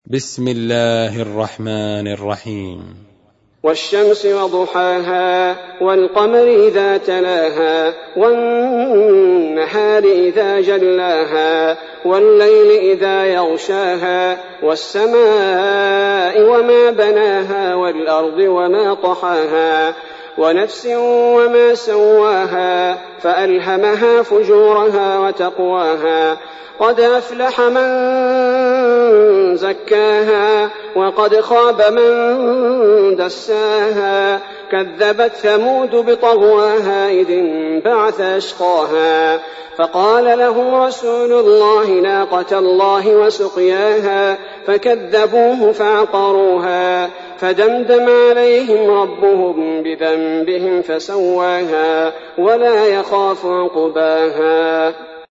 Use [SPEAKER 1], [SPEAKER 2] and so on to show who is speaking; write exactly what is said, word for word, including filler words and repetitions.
[SPEAKER 1] بسم الله الرحمن الرحيم.
[SPEAKER 2] والشمس وضحاها والقمر إذا تلاها والنهار إذا جلاها والليل إذا يغشاها والسماء وما بناها والأرض وما طحاها ونفس وما سواها فألهمها فجورها وتقواها قد أفلح من زكاها وقد خاب من دساها كذبت ثمود بطغواها إذ انبعث أشقاها فقال لهم رسول الله ناقة الله وسقياها فكذبوه فعقروها فدمدم عليهم ربهم بذنبهم فسواها ولا يخاف عقباها.